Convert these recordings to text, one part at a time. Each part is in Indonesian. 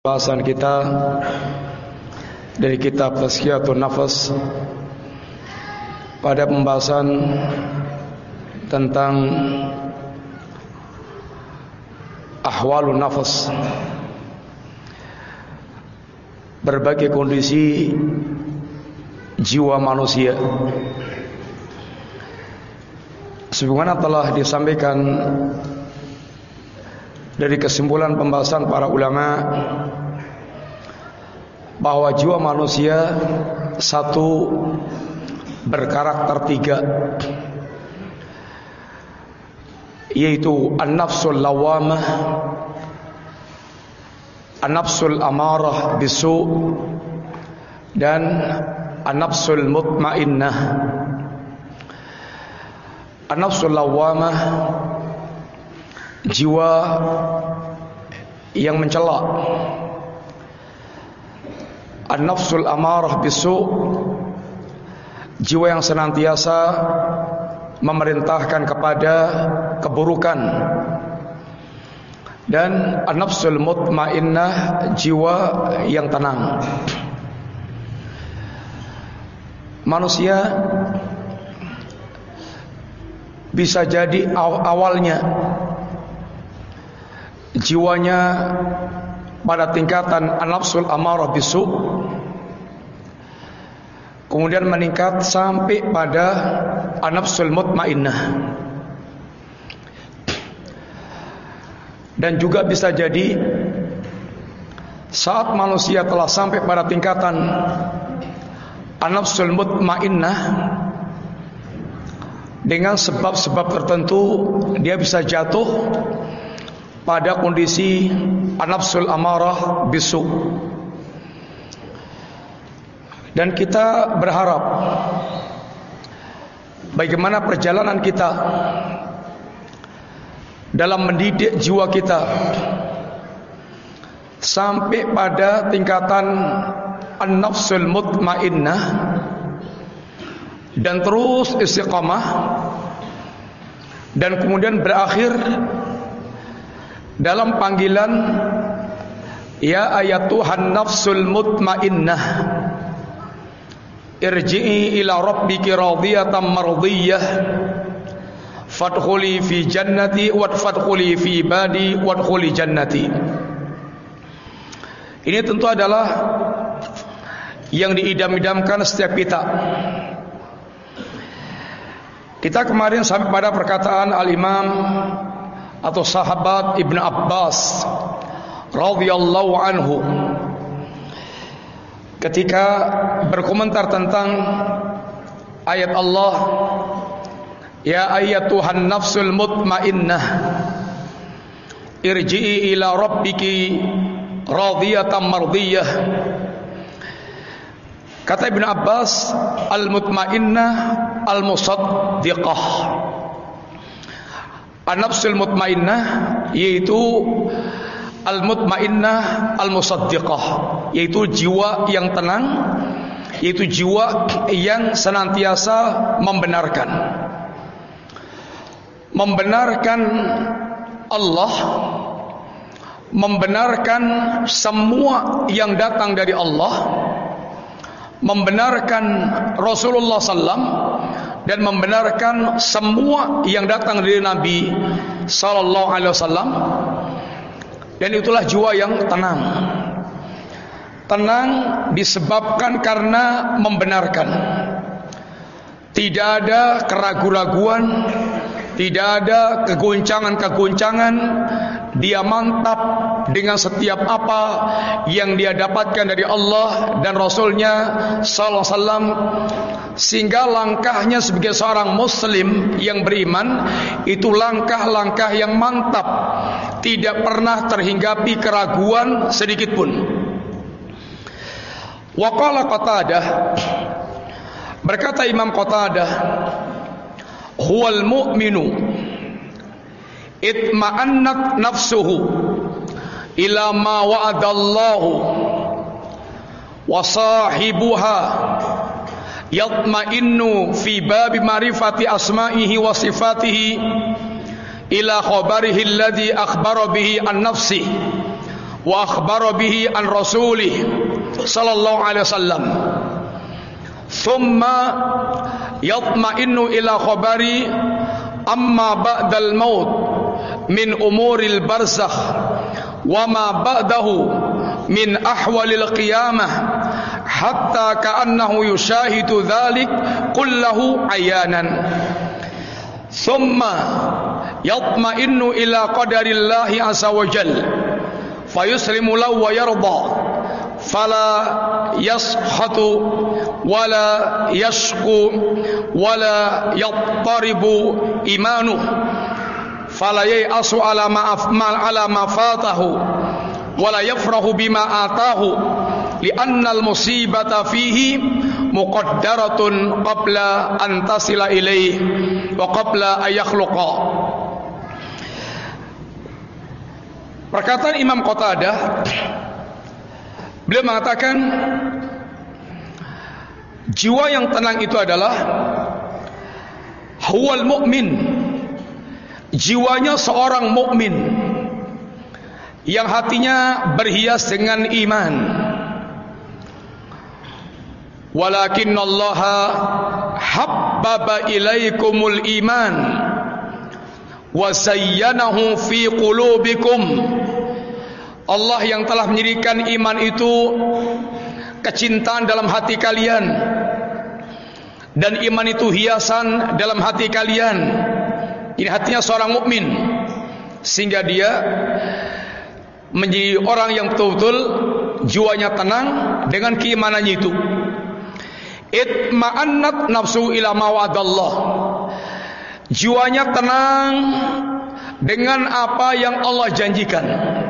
Bahasan kita dari kitab Tazkiyatun Nafas pada pembahasan tentang ahwalun nafas, berbagai kondisi jiwa manusia. Sebagaimana telah disampaikan dari kesimpulan pembahasan para ulama bahwa jiwa manusia satu berkarakter tiga, yaitu an-nafsul lawamah, an-nafsul amarah bisu', dan an-nafsul mutmainnah. An-nafsul lawamah, jiwa yang mencela. An-nafsul amarah bisu', jiwa yang senantiasa memerintahkan kepada keburukan. Dan an-nafsul mutmainnah, jiwa yang tenang. Manusia bisa jadi awalnya jiwanya pada tingkatan an-nafsul amarah bisu', kemudian meningkat sampai pada an-nafsul mutmainnah. Dan juga bisa jadi saat manusia telah sampai pada tingkatan an-nafsul mutmainnah, dengan sebab-sebab tertentu dia bisa jatuh pada kondisi an-nafsul amarah bisu'. Dan kita berharap bagaimana perjalanan kita dalam mendidik jiwa kita sampai pada tingkatan an-nafsul mutmainnah dan terus istiqamah, dan kemudian berakhir dalam panggilan ya ayatuhan nafsul mutmainnah, irji'i ila rabbiki radiyatan mardiyah fadkhuli fi jannati wadkhuli fi ibadi wadkhuli jannati. Ini tentu adalah yang diidam-idamkan setiap kita. Kita kemarin sampai pada perkataan al-Imam atau sahabat Ibn Abbas radhiyallahu anhu ketika berkomentar tentang ayat Allah ya ayyatuhan nafsul mutmainnah irji'i ila rabbiki radiyatan mardiyah. Kata Ibn Abbas, al-mutmainnah al-musaddiqah. An-nafsul mutmainnah yaitu al-mutmainnah al-musaddiqah, yaitu jiwa yang tenang, yaitu jiwa yang senantiasa membenarkan Allah, membenarkan semua yang datang dari Allah, membenarkan Rasulullah SAW, dan membenarkan semua yang datang dari Nabi Sallallahu Alaihi Wasallam. Dan itulah jiwa yang tenang. Tenang disebabkan karena membenarkan. Tidak ada keraguan-raguan, tidak ada kegoncangan-kegoncangan. Dia mantap dengan setiap apa yang dia dapatkan dari Allah dan Rasulnya Sallallahu Alaihi Wasallam, sehingga langkahnya sebagai seorang Muslim yang beriman itu langkah-langkah yang mantap, tidak pernah terhinggapi keraguan sedikit pun. Wa qala Qatadah, berkata Imam Qatadah, huwal mu'minu itma'annat nafsuhu ila ma wa'adallahu wa sahibuha yatma'innu fi babi ma'rifati asma'ihi wa sifatihi ila khabarihi alladhi akhbara bihi an nafsi wa akhbara bihi an rasulih sallallahu alaihi wasallam, thumma yatma'innu ila khabari amma ba'dal maut min umuril barzakh wa ma ba'dahu min ahwalil qiyamah hatta ka'annahu yushahidu dhalik kullahu ayanan, thumma yatma'innu ila qadarillahi azza wa jalla fayuslimu lahu wa yarda fala yaskhatu wala yashku wala yattaribu imanuh fala ya'asu ala ma fatahu wala yafrahu bima atahu li'annal musibata fihi muqaddaratun qabla an tasila ilaih wa qabla an yakhluqa. Perkataan Imam Qatadah, beliau mengatakan jiwa yang tenang itu adalah huwal mu'min, jiwanya seorang mukmin yang hatinya berhias dengan iman. Walakinallaha habbaba ilaikumul iman wa zayyanahu fi qulubikum. Allah yang telah menjadikan iman itu kecintaan dalam hati kalian, dan iman itu hiasan dalam hati kalian. Ini hatinya seorang mukmin, sehingga dia menjadi orang yang betul-betul jiwanya tenang dengan keimanannya itu. Itma'annat nafsu ila mawadallah, jiwanya tenang dengan apa yang Allah janjikan.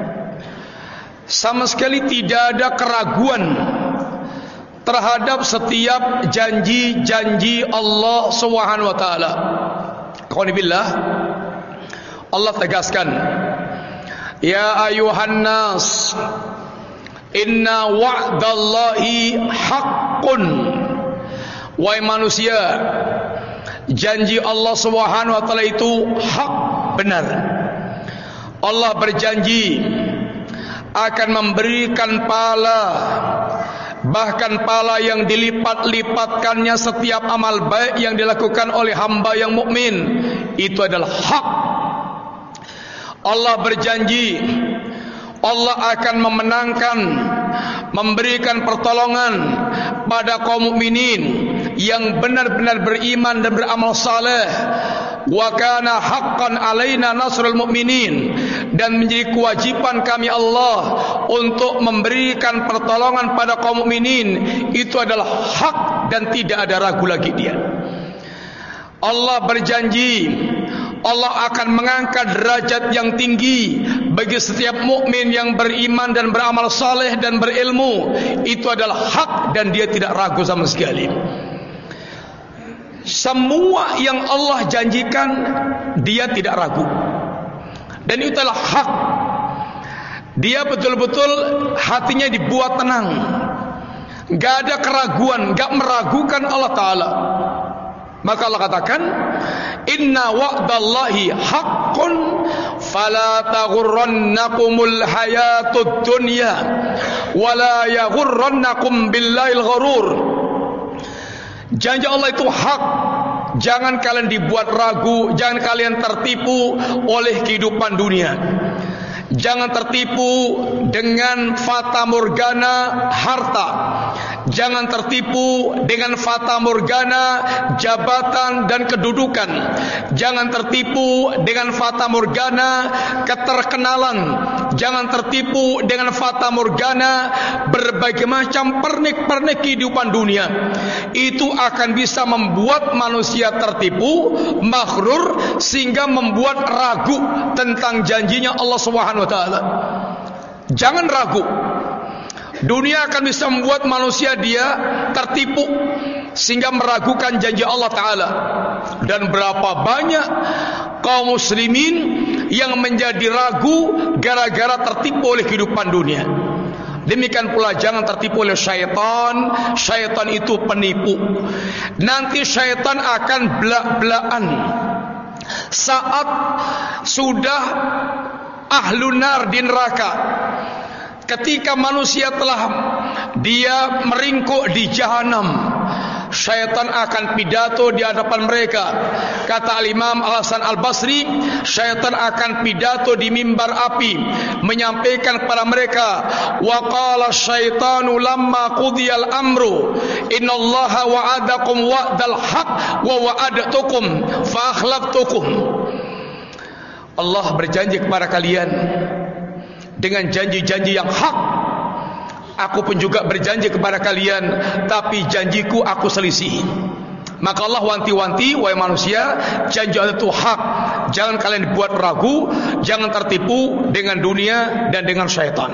Sama sekali tidak ada keraguan terhadap setiap janji-janji Allah Subhanahu wa taala. Qanibillah, Allah tegaskan, ya ayuhan nas inna wa'dallahi haqqun. Wahai manusia, janji Allah Subhanahu wa taala itu hak, benar. Allah berjanji akan memberikan pahala, bahkan pahala yang dilipat-lipatkannya setiap amal baik yang dilakukan oleh hamba yang mukmin. Itu adalah hak. Allah berjanji Allah akan memenangkan, memberikan pertolongan pada kaum mukminin yang benar-benar beriman dan beramal saleh. Wa kana haqqan alaina nasrul mu'minin, dan menjadi kewajiban kami Allah untuk memberikan pertolongan pada kaum mukminin. Itu adalah hak dan tidak ada ragu lagi dia. Allah berjanji Allah akan mengangkat derajat yang tinggi bagi setiap mukmin yang beriman dan beramal saleh dan berilmu. Itu adalah hak dan dia tidak ragu sama sekali. Semua yang Allah janjikan dia tidak ragu, dan itu adalah hak. Dia betul-betul hatinya dibuat tenang, gak ada keraguan, gak meragukan Allah Ta'ala. Maka Allah katakan, inna wa'dallahi haqqun fala taghurrannakumul hayatud dunya wala yaghurrannakum billahil gharur. Janji Allah itu hak. Jangan kalian dibuat ragu, jangan kalian tertipu oleh kehidupan dunia. Jangan tertipu dengan fata morgana harta. Jangan tertipu dengan fata morgana jabatan dan kedudukan. Jangan tertipu dengan fata morgana keterkenalan. Jangan tertipu dengan fata morgana berbagai macam pernik-pernik kehidupan dunia. Itu akan bisa membuat manusia tertipu, maghrur, sehingga membuat ragu tentang janjinya Allah Subhanahu wa taala. Jangan ragu. Dunia akan bisa membuat manusia dia tertipu sehingga meragukan janji Allah Ta'ala. Dan berapa banyak kaum muslimin yang menjadi ragu gara-gara tertipu oleh kehidupan dunia. Demikian pula jangan tertipu oleh syaitan. Syaitan itu penipu. Nanti syaitan akan belak-belakan saat sudah ahlun nar di neraka. ketika manusia telah dia meringkuk di jahanam, syaitan akan pidato di hadapan mereka. Kata Al-Imam Al-Hasan Al-Basri, syaitan akan pidato di mimbar api, menyampaikan kepada mereka, wa qala syaitanu lamma qudiyal amru innallaha wa'adakum wa'dal haq wa wa'adtukum fa akhlaftukum. Allah berjanji kepada kalian dengan janji-janji yang hak. Aku pun juga berjanji kepada kalian, tapi janjiku aku selisih. Maka Allah wanti-wanti, wahai manusia, janji Allah itu hak. Jangan kalian dibuat ragu, jangan tertipu dengan dunia dan dengan syaitan.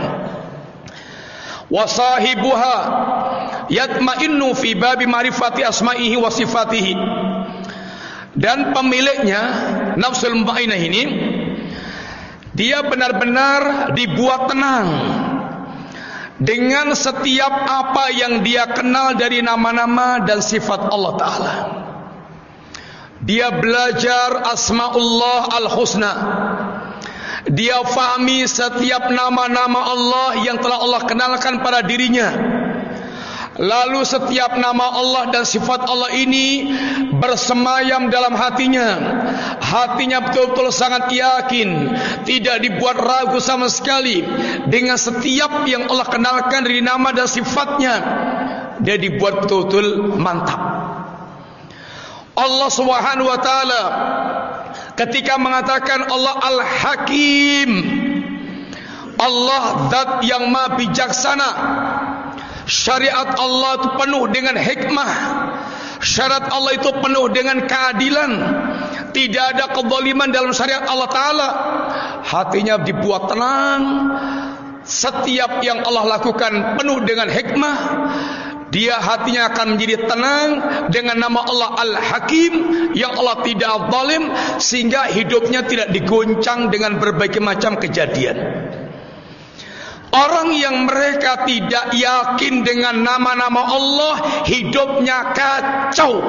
Wasahibuha yatma'innu fi babi ma'rifati asma'ihi wa sifatihi. Dan pemiliknya nafsul mutmainnah ini, dia benar-benar dibuat tenang dengan setiap apa yang dia kenal dari nama-nama dan sifat Allah Ta'ala. Dia belajar Asma'ullah Al-Husna. Dia fahami setiap nama-nama Allah yang telah Allah kenalkan pada dirinya. Lalu setiap nama Allah dan sifat Allah ini bersemayam dalam hatinya. Hatinya betul-betul sangat yakin, tidak dibuat ragu sama sekali dengan setiap yang Allah kenalkan dari nama dan sifatnya. Dia dibuat betul-betul mantap. Allah Subhanahu wa taala ketika mengatakan Allah Al-Hakim, Allah zat yang maha bijaksana. Syariat Allah itu penuh dengan hikmah. Syariat Allah itu penuh dengan keadilan. Tidak ada kezaliman dalam syariat Allah Ta'ala. Hatinya dibuat tenang. Setiap yang Allah lakukan penuh dengan hikmah. Dia hatinya akan menjadi tenang dengan nama Allah Al-Hakim, yang Allah tidak zalim, sehingga hidupnya tidak digoncang dengan berbagai macam kejadian. Orang yang mereka tidak yakin dengan nama-nama Allah, hidupnya kacau.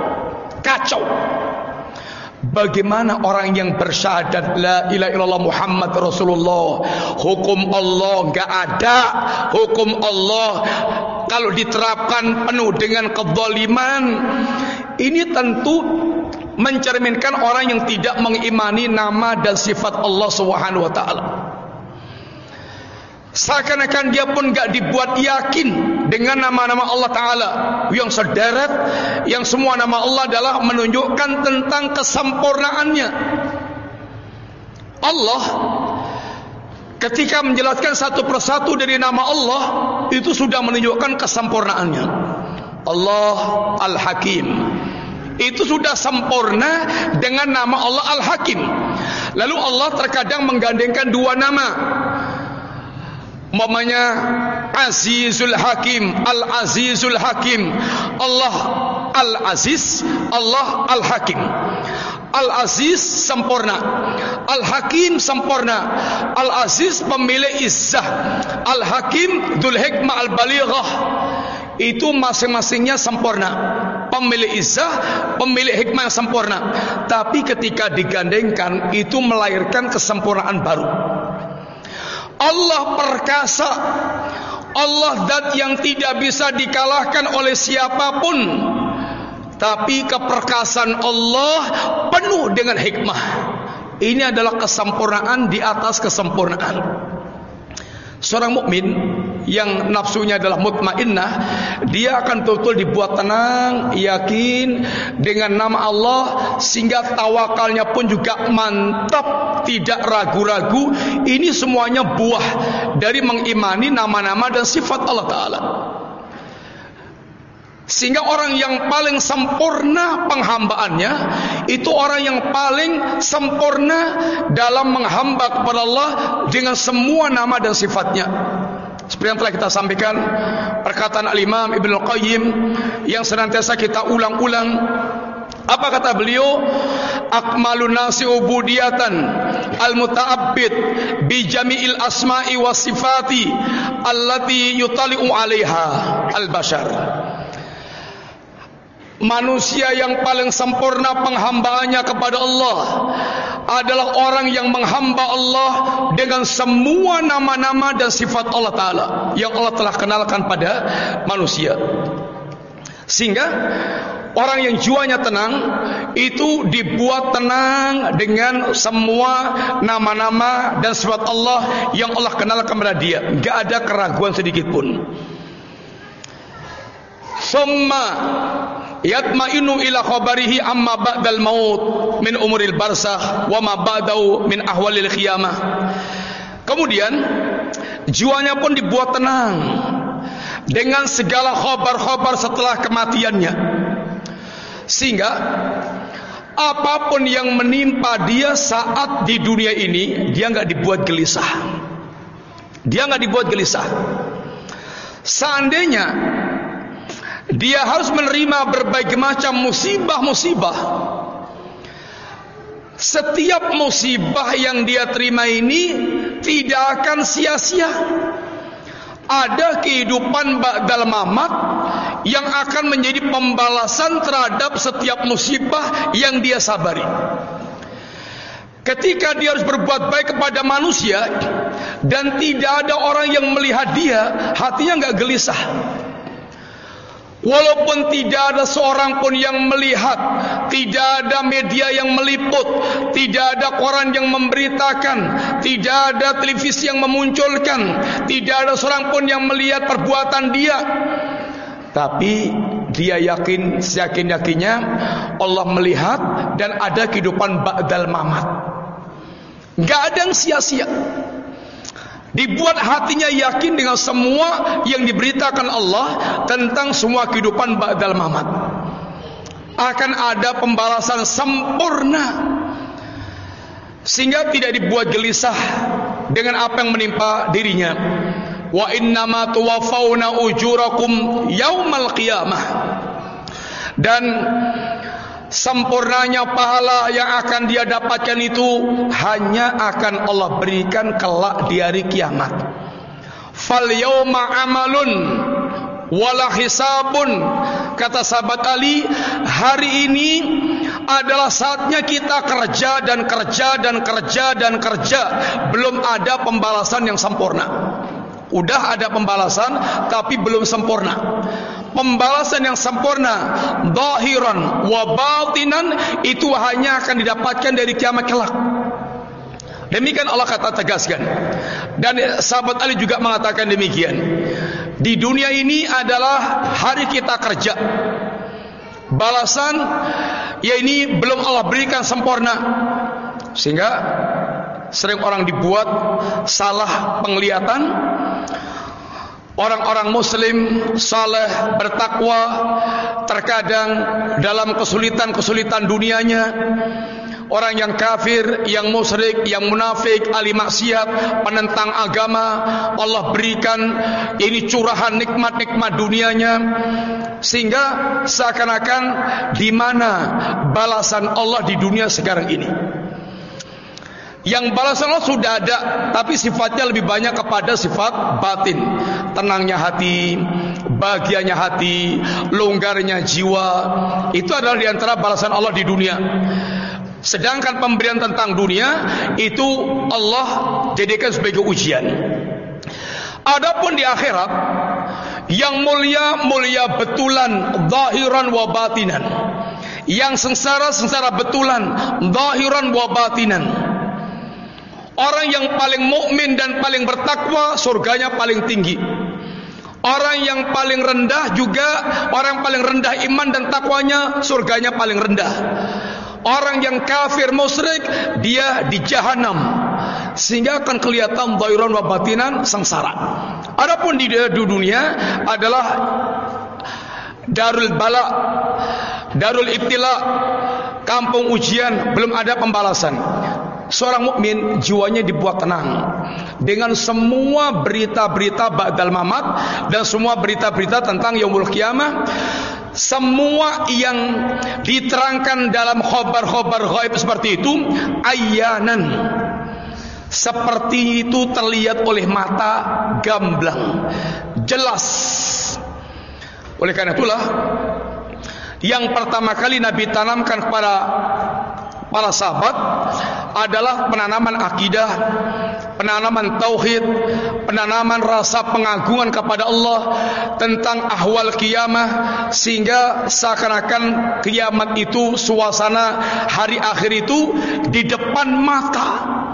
Bagaimana orang yang bersyahadat la ilaha illallah Muhammad Rasulullah, hukum Allah enggak ada, hukum Allah kalau diterapkan penuh dengan kezaliman, ini tentu mencerminkan orang yang tidak mengimani nama dan sifat Allah Subhanahu wa taala. Seakan-akan dia pun gak dibuat yakin dengan nama-nama Allah Ta'ala yang sederet, yang semua nama Allah adalah menunjukkan tentang kesempurnaannya. Allah ketika menjelaskan satu persatu dari nama Allah, itu sudah menunjukkan kesempurnaannya. Allah Al-Hakim, itu sudah sempurna dengan nama Allah Al-Hakim. Lalu Allah terkadang menggandengkan dua nama, umpamanya Azizul Hakim, Al-Azizul Hakim. Allah Al-Aziz, Allah Al-Hakim. Al-Aziz sempurna, Al-Hakim sempurna. Al-Aziz pemilik izzah, Al-Hakim dzul hikmah al-balighah. Itu masing-masingnya sempurna, pemilik izzah, pemilik hikmah yang sempurna. Tapi ketika digandengkan, itu melahirkan kesempurnaan baru. Allah perkasa, Allah zat yang tidak bisa dikalahkan oleh siapapun. Tapi keperkasaan Allah penuh dengan hikmah. Ini adalah kesempurnaan di atas kesempurnaan. Seorang mukmin yang nafsunya adalah mutmainnah, dia akan betul-betul dibuat tenang, yakin dengan nama Allah, sehingga tawakalnya pun juga mantap, tidak ragu-ragu. Ini semuanya buah dari mengimani nama-nama dan sifat Allah Ta'ala. Sehingga orang yang paling sempurna penghambaannya, itu orang yang paling sempurna dalam menghamba kepada Allah dengan semua nama dan sifatnya. Seperti yang telah kita sampaikan, perkataan Al-Imam Ibnu Qayyim yang senantiasa kita ulang-ulang. Apa kata beliau? Akmalun nasi ubudiyatan al-muta'abbid bi jami'il asma'i was sifati allati yutali'u 'alaiha al-bashar. Manusia yang paling sempurna penghambaannya kepada Allah adalah orang yang menghamba Allah dengan semua nama-nama dan sifat Allah Ta'ala yang Allah telah kenalkan pada manusia. Sehingga orang yang jiwanya tenang itu dibuat tenang dengan semua nama-nama dan sifat Allah yang Allah kenalkan kepada dia. Gak ada keraguan sedikit pun. Summa yatma'inu ila khabarihi amma ba'dal maut min umuril barzakh wa ma ba'dahu min ahwalil qiyamah. Kemudian jiwanya pun dibuat tenang dengan segala khabar-khabar setelah kematiannya, sehingga apapun yang menimpa dia saat di dunia ini, dia enggak dibuat gelisah. Dia enggak dibuat gelisah. Seandainya dia harus menerima berbagai macam musibah-musibah, setiap musibah yang dia terima ini tidak akan sia-sia. Ada kehidupan ba'dal mamat yang akan menjadi pembalasan terhadap setiap musibah yang dia sabari. Ketika dia harus berbuat baik kepada manusia dan tidak ada orang yang melihat dia, hatinya enggak gelisah. Walaupun tidak ada seorang pun yang melihat, tidak ada media yang meliput, tidak ada koran yang memberitakan, tidak ada televisi yang memunculkan, tidak ada seorang pun yang melihat perbuatan dia, tapi dia yakin, seyakin-yakinnya Allah melihat dan ada kehidupan ba'dal mamat. Gak ada yang sia-sia. Dibuat hatinya yakin dengan semua yang diberitakan Allah tentang semua kehidupan ba'dal mamat. Akan ada pembalasan sempurna, sehingga tidak dibuat gelisah dengan apa yang menimpa dirinya. Wa innama tuwaffawna ujurakum yaumal qiyamah. Dan sempurnanya pahala yang akan dia dapatkan itu hanya akan Allah berikan kelak di hari kiamat. Fal yauma amalun wala hisabun. Kata sahabat Ali, hari ini adalah saatnya kita kerja dan kerja dan kerja dan kerja. Belum ada pembalasan yang sempurna. Udah ada pembalasan tapi belum sempurna. Pembalasan yang sempurna, zahiran wa batinan, itu hanya akan didapatkan dari kiamat kelak. Demikian Allah kata tegaskan. Dan sahabat Ali juga mengatakan demikian. Di dunia ini adalah hari kita kerja. Balasan ya ini belum Allah berikan sempurna, sehingga sering orang dibuat salah penglihatan. Orang-orang muslim saleh bertakwa terkadang dalam kesulitan-kesulitan dunianya, orang yang kafir, yang musyrik, yang munafik, ahli maksiat, penentang agama, Allah berikan ini curahan nikmat-nikmat dunianya, sehingga seakan-akan di mana balasan Allah di dunia sekarang ini. Yang balasan Allah sudah ada, tapi sifatnya lebih banyak kepada sifat batin. Tenangnya hati, bahagianya hati, longgarnya jiwa. Itu adalah diantara balasan Allah di dunia. Sedangkan pemberian tentang dunia itu Allah jadikan sebagai ujian. Adapun di akhirat, yang mulia, mulia betulan, zahiran wa batinan. Yang sengsara, sengsara betulan, zahiran wa batinan. Orang yang paling mukmin dan paling bertakwa, surganya paling tinggi. Orang yang paling rendah juga, orang yang paling rendah iman dan takwanya, surganya paling rendah. Orang yang kafir musyrik, dia di jahanam, sehingga akan kelihatan zahiran wa batinan sengsara. Adapun di dunia adalah darul bala, darul ibtila, kampung ujian, belum ada pembalasan. Seorang mukmin jiwanya dibuat tenang dengan semua berita-berita ba'dal mamat dan semua berita-berita tentang yaumul qiyamah. Semua yang diterangkan dalam khobar-khobar ghaib seperti itu ayanan, seperti itu terlihat oleh mata gamblang, jelas. Oleh karena itulah yang pertama kali Nabi tanamkan kepada para sahabat adalah penanaman akidah, penanaman tauhid, penanaman rasa pengagungan kepada Allah, tentang ahwal kiamah, sehingga seakan-akan kiamat itu, suasana hari akhir itu di depan mata.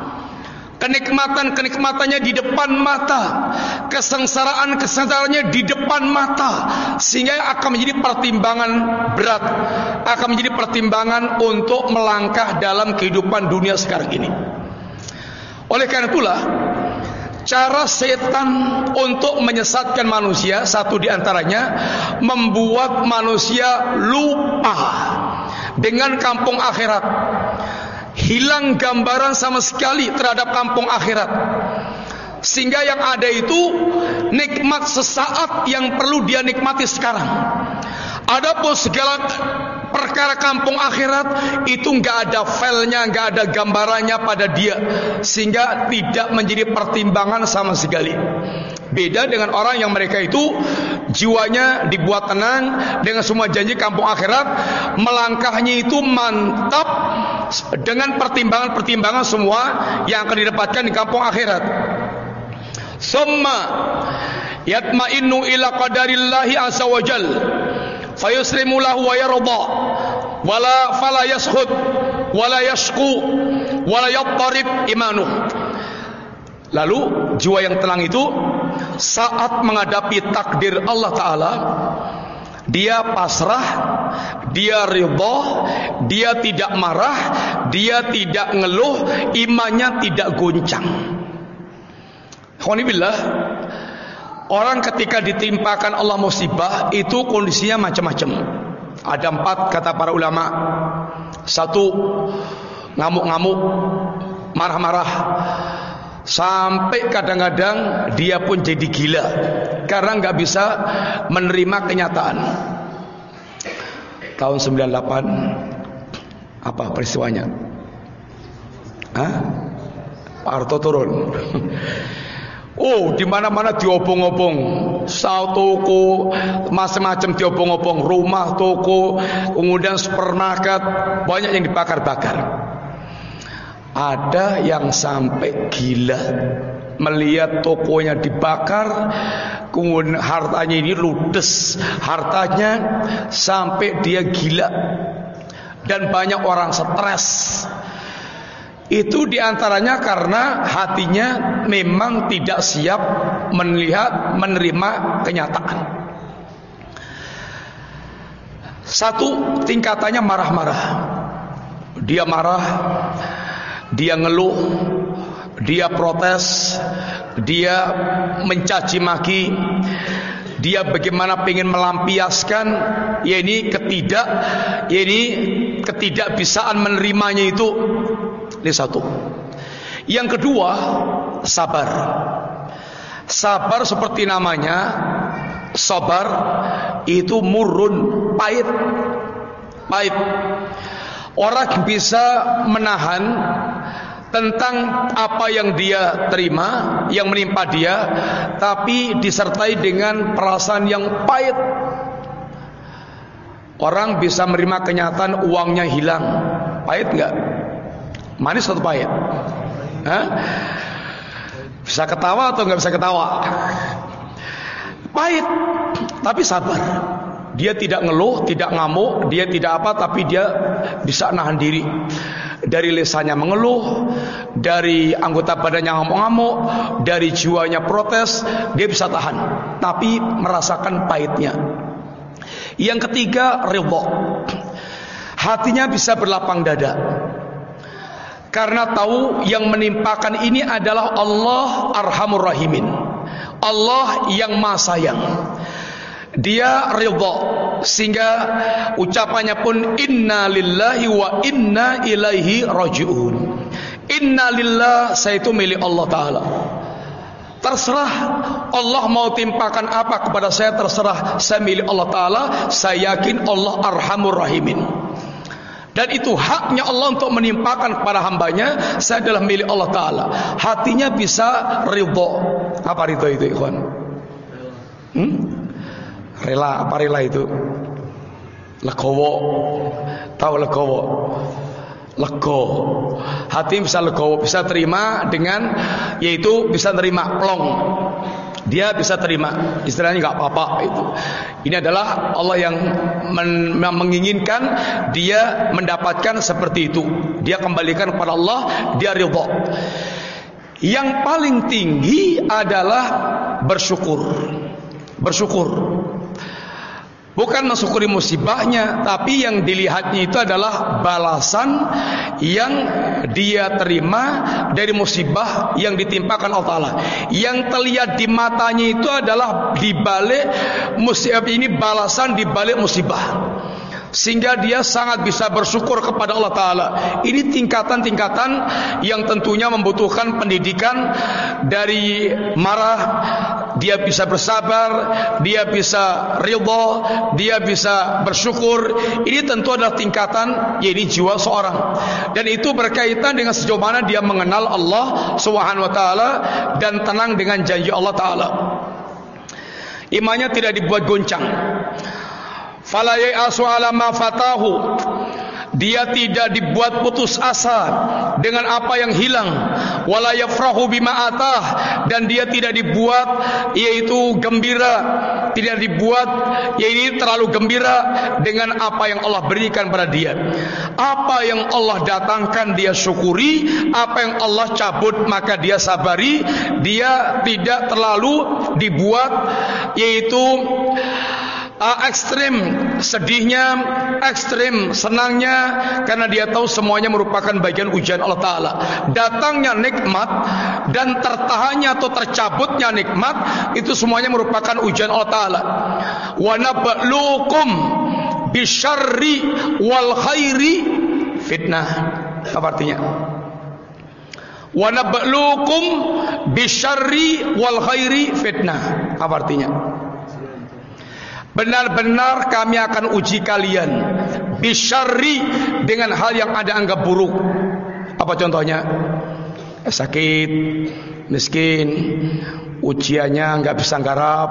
Kenikmatan-kenikmatannya di depan mata, kesengsaraan-kesengsaraannya di depan mata, sehingga akan menjadi pertimbangan berat, akan menjadi pertimbangan untuk melangkah dalam kehidupan dunia sekarang ini. Oleh karena itulah, cara setan untuk menyesatkan manusia, satu di antaranya membuat manusia lupa dengan kampung akhirat, hilang gambaran sama sekali terhadap kampung akhirat, sehingga yang ada itu nikmat sesaat yang perlu dia nikmati sekarang. Adapun segala perkara kampung akhirat itu nggak ada filenya, nggak ada gambarannya pada dia, sehingga tidak menjadi pertimbangan sama sekali. Beda dengan orang yang mereka itu jiwanya dibuat tenang dengan semua janji kampung akhirat, melangkahnya itu mantap dengan pertimbangan-pertimbangan semua yang akan didapatkan di kampung akhirat. Summa yatma'innu ila qadarillahi azza wa jal fayuslimu lahu wa yarda wala fala yaskhut wala yashqu wala yattarib imanuh. Lalu jiwa yang tenang itu saat menghadapi takdir Allah Ta'ala, dia pasrah, dia ridha, dia tidak marah, dia tidak ngeluh, imannya tidak goncang. Alhamdulillah, orang ketika ditimpakan Allah musibah itu kondisinya macam-macam. Ada 4 kata para ulama. 1, ngamuk-ngamuk, marah-marah, sampai kadang-kadang dia pun jadi gila karena nggak bisa menerima kenyataan. Tahun 98 apa peristiwanya? Pak Harto turun. Oh, di mana-mana diobong-obong, toko, macam-macam diobong-obong, rumah, toko, kemudian supermarket, banyak yang dibakar-bakar. Ada yang sampai gila melihat tokonya dibakar, kemudian hartanya ini ludes, hartanya sampai dia gila, dan banyak orang stres. Itu diantaranya karena hatinya memang tidak siap menerima kenyataan. 1, tingkatannya marah-marah. Dia marah, dia ngeluh, dia protes, dia mencaci maki, dia bagaimana pengen melampiaskan ketidakbisaan menerimanya itu. Ini 1. Yang kedua, sabar. Sabar seperti namanya, sabar itu murun, pahit. Orang bisa menahan tentang apa yang dia terima, yang menimpa dia, tapi disertai dengan perasaan yang pahit. Orang bisa menerima kenyataan uangnya hilang, pahit nggak? Manis atau pahit? Bisa ketawa atau nggak bisa ketawa? Pahit, tapi sabar. Dia tidak ngeluh, tidak ngamuk, dia tidak apa, tapi dia bisa nahan diri. Dari lisannya mengeluh, dari anggota badannya ngamuk-ngamuk, dari jiwanya protes, dia bisa tahan, tapi merasakan pahitnya. Yang ketiga, ridha. Hatinya bisa berlapang dada, karena tahu yang menimpakan ini adalah Allah Arhamur Rahimin, Allah yang Maha Sayang. Dia ridha, sehingga ucapannya pun inna lillahi wa inna ilaihi raji'un. Inna lillah, saya itu milik Allah Ta'ala. Terserah Allah mau timpakan apa kepada saya, terserah, saya milik Allah Ta'ala. Saya yakin Allah Arhamur Rahimin, dan itu haknya Allah untuk menimpakan kepada hambanya. Saya adalah milik Allah Ta'ala. Hatinya bisa ridha. Apa ridha itu, ikhwan? Rela, apa rela itu? Legowo. Tahu legowo? lego. Hati bisa legowo, bisa terima dengan, yaitu bisa terima plong. Dia bisa terima, istilahnya nggak apa-apa itu. Ini adalah Allah yang menginginkan dia mendapatkan seperti itu. Dia kembalikan kepada Allah, dia ridha. Yang paling tinggi adalah bersyukur. Bersyukur. Bukan mensyukuri musibahnya, tapi yang dilihatnya itu adalah balasan yang dia terima dari musibah yang ditimpakan Allah Ta'ala. Yang terlihat di matanya itu adalah dibalik musibah ini, balasan dibalik musibah, sehingga dia sangat bisa bersyukur kepada Allah Ta'ala. Ini tingkatan-tingkatan yang tentunya membutuhkan pendidikan. Dari marah dia bisa bersabar, dia bisa ridha, dia bisa bersyukur. Ini tentu adalah tingkatan, yaitu jiwa seorang. Dan itu berkaitan dengan sejauh mana dia mengenal Allah Subhanahu wa taala dan tenang dengan janji Allah Ta'ala. Imannya tidak dibuat goncang. Fala ya'asu ala ma fatahu. Dia tidak dibuat putus asa dengan apa yang hilang. Wala yafrahu bima atah. Dan dia tidak dibuat yaitu gembira, tidak dibuat yaitu terlalu gembira dengan apa yang Allah berikan pada dia. Apa yang Allah datangkan dia syukuri, apa yang Allah cabut maka dia sabari. Dia tidak terlalu dibuat yaitu ekstrim sedihnya, ekstrim senangnya, karena dia tahu semuanya merupakan bagian ujian Allah Ta'ala. Datangnya nikmat dan tertahannya atau tercabutnya nikmat, itu semuanya merupakan ujian Allah Ta'ala. Wa nabluukum bisyarri wal khairi fitnah. Apa artinya? Wa nabluukum bisyarri wal khairi fitnah. Apa artinya? Benar-benar kami akan uji kalian bisyarri, dengan hal yang Anda anggap buruk. Apa contohnya? Sakit, miskin, ujiannya nggak bisa garap,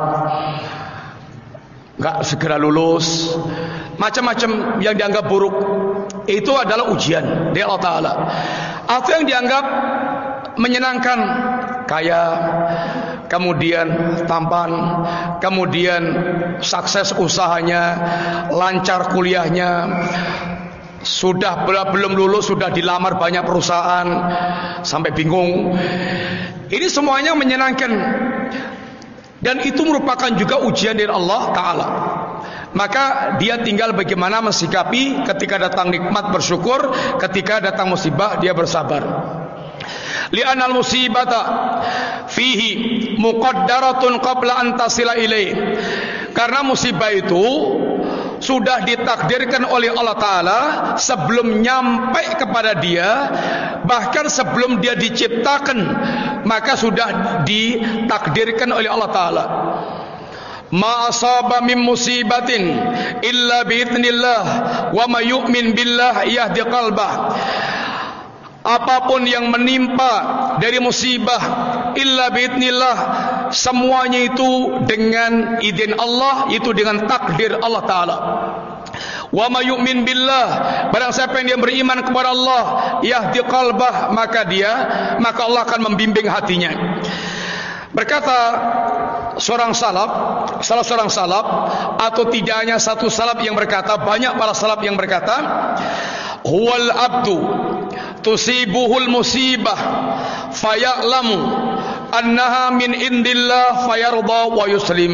nggak segera lulus, macam-macam yang dianggap buruk. Itu adalah ujian dari Allah Ta'ala. Atau yang dianggap menyenangkan, kaya, kemudian tampan, kemudian sukses usahanya, lancar kuliahnya, sudah belum lulus sudah dilamar banyak perusahaan, sampai bingung. Ini semuanya menyenangkan, dan itu merupakan juga ujian dari Allah Ta'ala. Maka dia tinggal bagaimana mensikapi. Ketika datang nikmat bersyukur, ketika datang musibah dia bersabar. Li'anal musibata fihi muqaddaratun qabla an tasila ilaih. Karena musibah itu sudah ditakdirkan oleh Allah Ta'ala sebelum nyampe kepada dia. Bahkan sebelum dia diciptakan, maka sudah ditakdirkan oleh Allah Ta'ala. Ma asaba min musibatin illa biidznillah wa may yu'min billah yahdi qalbah. Apapun yang menimpa dari musibah illa biidznillah, semuanya itu dengan izin Allah, itu dengan takdir Allah Ta'ala. Wa may yu'min billah, barang siapa yang dia beriman kepada Allah, yahdi qalbah, maka Allah akan membimbing hatinya. Berkata seorang salaf, salah seorang salaf, atau tidak hanya satu salaf yang berkata, banyak para salaf yang berkata, huwal abdu tusibuhul musibah faya'lamu annaha min indillah fayarda wa yuslim.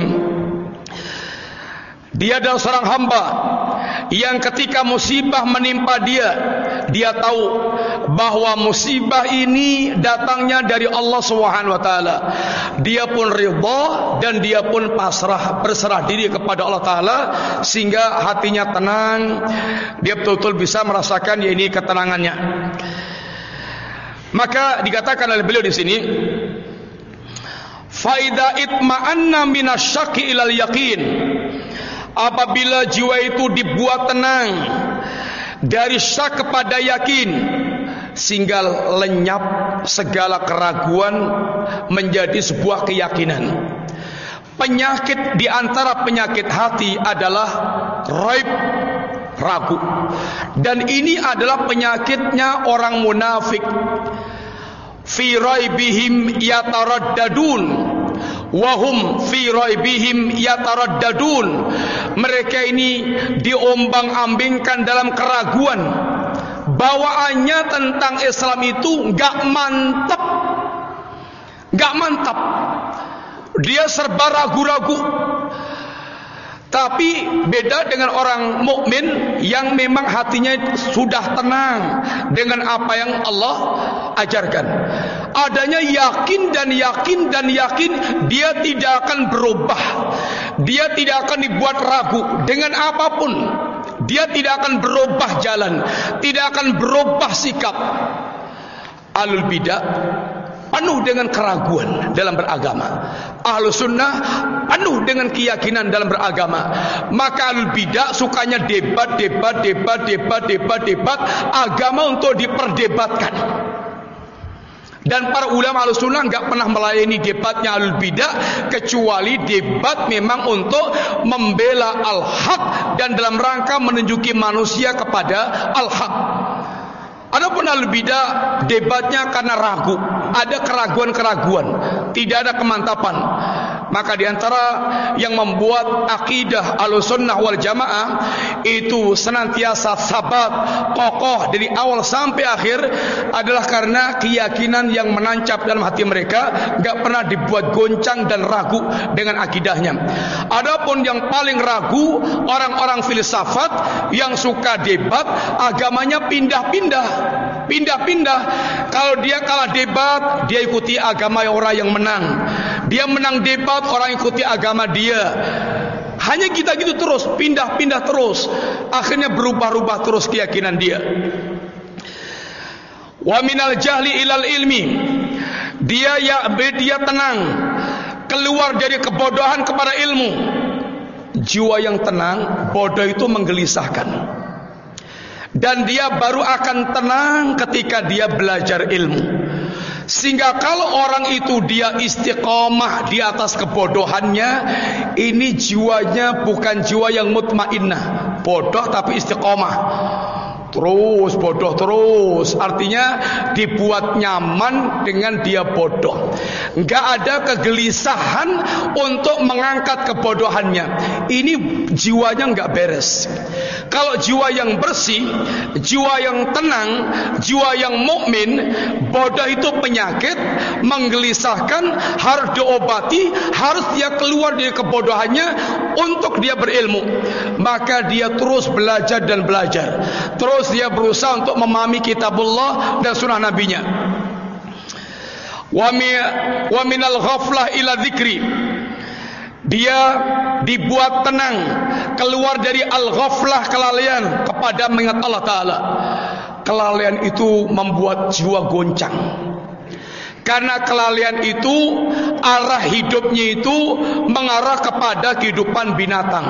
Dia adalah seorang hamba yang ketika musibah menimpa dia tahu bahwa musibah ini datangnya dari Allah Subhanahu wa taala. Dia pun ridha dan dia pun pasrah, berserah diri kepada Allah Ta'ala, sehingga hatinya tenang. Dia betul-betul bisa merasakan ini ketenangannya. Maka dikatakan oleh beliau di sini, faida itma'anna minasyaqi ilal yaqin. Apabila jiwa itu dibuat tenang dari syak kepada yakin, sehingga lenyap segala keraguan menjadi sebuah keyakinan. Penyakit di antara penyakit hati adalah raib, ragu. Dan ini adalah penyakitnya orang munafik. Fi raibihim yataraddadun wahum fi raibihim yataraddadun. Mereka ini diombang-ambingkan dalam keraguan. Bawaannya tentang Islam itu enggak mantap. Enggak mantap. Dia serba ragu-ragu. Tapi beda dengan orang mukmin yang memang hatinya sudah tenang dengan apa yang Allah ajarkan. Adanya yakin dan yakin dan yakin, dia tidak akan berubah. Dia tidak akan dibuat ragu dengan apapun. Dia tidak akan berubah jalan, tidak akan berubah sikap. Ahlul bidah penuh dengan keraguan dalam beragama. Ahlus sunnah penuh dengan keyakinan dalam beragama. Maka ahlul bidah sukanya debat agama untuk diperdebatkan. Dan para ulama ahlus sunnah enggak pernah melayani debatnya ahlul bidah, kecuali debat memang untuk membela al-haq dan dalam rangka menunjuki manusia kepada al-haq. Adapun ahlul bidah debatnya karena ragu, ada keraguan-keraguan, tidak ada kemantapan. Maka diantara yang membuat akidah Ahlussunnah wal Jamaah itu senantiasa sabat, kokoh dari awal sampai akhir adalah karena keyakinan yang menancap dalam hati mereka, enggak pernah dibuat goncang dan ragu dengan akidahnya. Adapun yang paling ragu orang-orang filsafat yang suka debat, agamanya pindah-pindah. Kalau dia kalah debat, dia ikuti agama orang yang menang. Dia menang debat, orang ikuti agama dia. Hanya kita gitu terus, pindah-pindah terus. Akhirnya berubah-ubah terus keyakinan dia. Wa minal jahli ilal ilmi. Dia tenang, keluar dari kebodohan kepada ilmu. Jiwa yang tenang, bodoh itu menggelisahkan. Dan dia baru akan tenang ketika dia belajar ilmu. Sehingga kalau orang itu dia istiqomah di atas kebodohannya, ini jiwanya bukan jiwa yang mutmainnah, bodoh tapi istiqomah. Terus bodoh terus, artinya dibuat nyaman dengan dia bodoh. Enggak ada kegelisahan untuk mengangkat kebodohannya. Ini jiwanya enggak beres. Kalau jiwa yang bersih, jiwa yang tenang, jiwa yang mukmin, bodoh itu penyakit, menggelisahkan, harus diobati, harus dia keluar dari kebodohannya untuk dia berilmu. Maka dia terus belajar dan belajar. Terus dia berusaha untuk memahami kitabullah dan sunnah nabinya. Wa minal ghaflah ila dzikri. Dia dibuat tenang, keluar dari al-ghaflah, kelalaian, kepada mengingat Allah Ta'ala. Kelalaian itu membuat jiwa goncang. Karena kelalaian itu arah hidupnya itu mengarah kepada kehidupan binatang.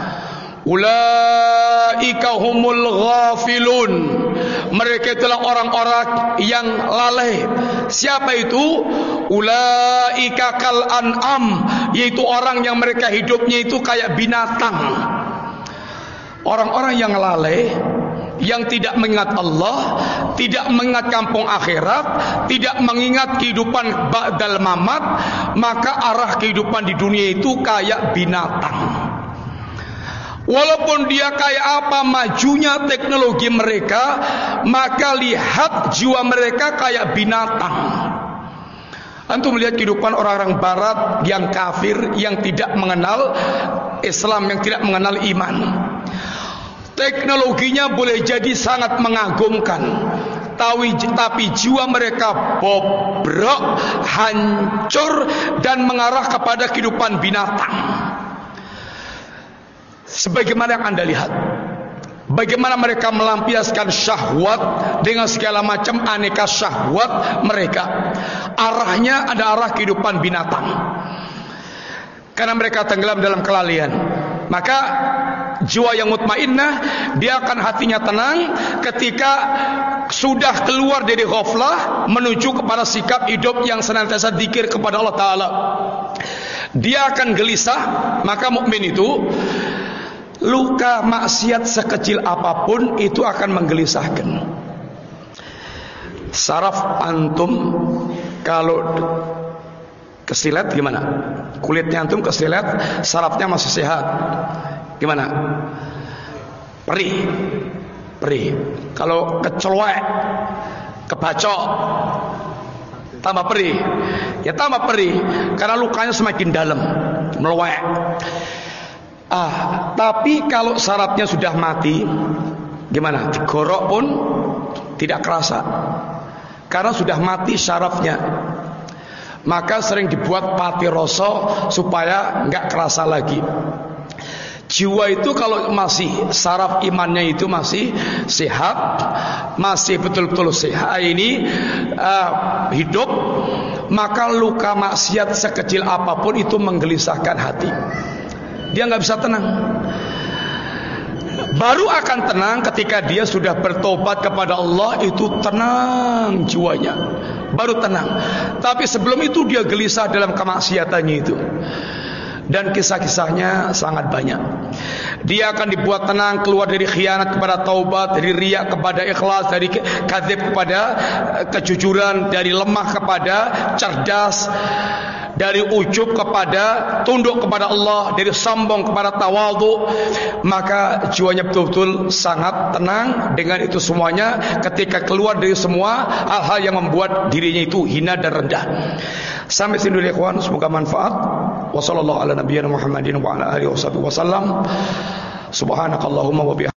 Ulaika humul ghafilun. Mereka itulah orang-orang yang lalai. Siapa itu? Ulaika kal an'am, yaitu orang yang mereka hidupnya itu kayak binatang. Orang-orang yang lalai, yang tidak mengingat Allah, tidak mengingat kampung akhirat, tidak mengingat kehidupan ba'dal mamat, maka arah kehidupan di dunia itu kayak binatang. Walaupun dia kayak apa majunya teknologi mereka, maka lihat jiwa mereka kayak binatang. Antum melihat kehidupan orang-orang barat yang kafir, yang tidak mengenal Islam, yang tidak mengenal iman. Teknologinya boleh jadi sangat mengagumkan, tapi jiwa mereka bobrok, hancur, dan mengarah kepada kehidupan binatang. Sebagaimana yang Anda lihat, bagaimana mereka melampiaskan syahwat dengan segala macam aneka syahwat mereka. Arahnya ada arah kehidupan binatang, karena mereka tenggelam dalam kelalaian. Maka jiwa yang mutmainnah, dia akan hatinya tenang ketika sudah keluar dari ghaflah menuju kepada sikap hidup yang senantiasa dzikir kepada Allah Ta'ala. Dia akan gelisah. Maka mukmin itu luka maksiat sekecil apapun itu akan menggelisahkan. Saraf antum kalau kesilet gimana? Kulitnya antum kesilet, sarafnya masih sehat. Gimana? Perih. Kalau kecelwek, kebacok, tambah perih. Ya tambah perih karena lukanya semakin dalam, melewek. Tapi kalau sarafnya sudah mati, gimana? Digorok pun tidak kerasa. Karena sudah mati sarafnya. Maka sering dibuat patiroso supaya enggak kerasa lagi. Jiwa itu kalau masih saraf imannya itu masih sehat, masih betul-betul sehat ini hidup, maka luka maksiat sekecil apapun itu menggelisahkan hati. Dia nggak bisa tenang. Baru akan tenang ketika dia sudah bertobat kepada Allah, itu tenang jiwanya, baru tenang. Tapi sebelum itu dia gelisah dalam kemaksiatannya itu. Dan kisah-kisahnya sangat banyak. Dia akan dibuat tenang, keluar dari khianat kepada taubat, dari riya kepada ikhlas, dari kadzib kepada kejujuran, dari lemah kepada cerdas, dari ujub kepada tunduk kepada Allah, dari sombong kepada tawadhu. Maka jiwanya betul-betul sangat tenang dengan itu semuanya ketika keluar dari semua hal-hal yang membuat dirinya itu hina dan rendah. Sampai sini dulu ikhwan, semoga manfaat. Wassallallahu ala nabiyyina Muhammadin wa ala alihi wasallam. Subhanakallahumma wa bihamdika